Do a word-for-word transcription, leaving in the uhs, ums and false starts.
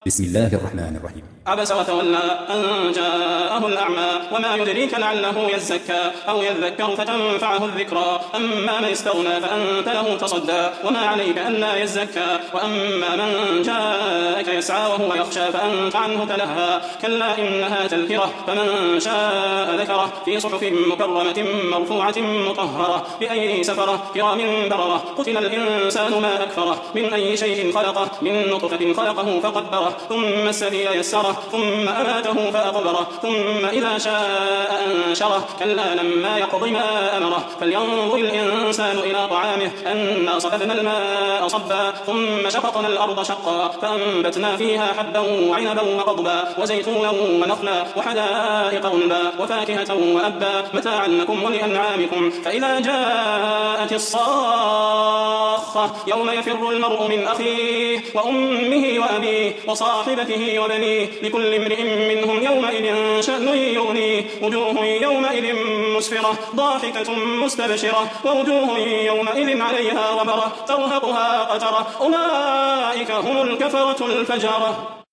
بسم الله الرحمن الرحيم. عبس وتولى أن جاءه الأعمى وما يدريك لعله يزكى أو يذكر فتنفعه الذكرى أما من استغنى فأنت له تصدى وما عليك ألا يزكى وأما من جاءك يسعى وهو يخشى فأنت عنه تلهى كلا إنها تذكرة فمن شاء ذكره في صحف مكرمة مرفوعة مطهرة بأي سفرة كرام بررة قتل الإنسان ما أكفره من أي شيء خلقه من نطفة خلقه فقدره ثم السبيل يسره ثم أماته فأقبره ثم إذا شاء أنشره كلا لما يقض ما أمره فلينظر الإنسان إلى طعامه أنا صببنا الماء صبا ثم شققنا الأرض شقا فأنبتنا فيها حبا وعنبا وقضبا وزيتونا ونخلا وحدائق غلبا وفاكهة وأبا متاعا لكم ولأنعامكم فإذا جاءت الصاخة يوم يفر المرء من أخيه وأمه وأبيه وصاحبته وبنيه لكل امرئ منهم يومئذ شأن يغنيه وجوه يومئذ مسفرة ضاحكة مستبشرة ووجوه يومئذ عليها غبرة ترهقها قترة أولئك هم الكفرة الفجرة.